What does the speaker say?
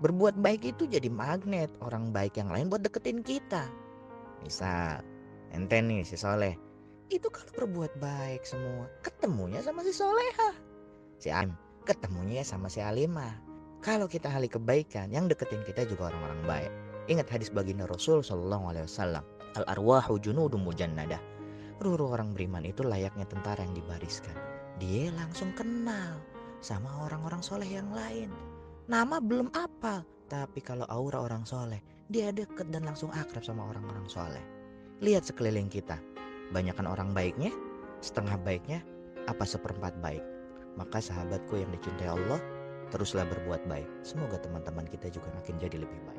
Berbuat baik itu jadi magnet orang baik yang lain buat deketin kita. Misal, ente nih si Soleh, itu kalau berbuat baik semua, ketemunya sama si Solehah. Si Alim, ketemunya sama si Alimah. Kalau kita ahli kebaikan, yang deketin kita juga orang-orang baik. Ingat hadis baginda Rasul Shallallahu Alaihi Wasallam, al arwahu junudun mujannadah. Ruh orang beriman itu layaknya tentara yang dibariskan. Dia langsung kenal sama orang-orang soleh yang lain. Nama belum apal, tapi kalau aura orang soleh, dia deket dan langsung akrab sama orang-orang soleh. Lihat sekeliling kita, banyakkan orang baiknya, setengah baiknya, apa seperempat baik. Maka sahabatku yang dicintai Allah, teruslah berbuat baik. Semoga teman-teman kita juga makin jadi lebih baik.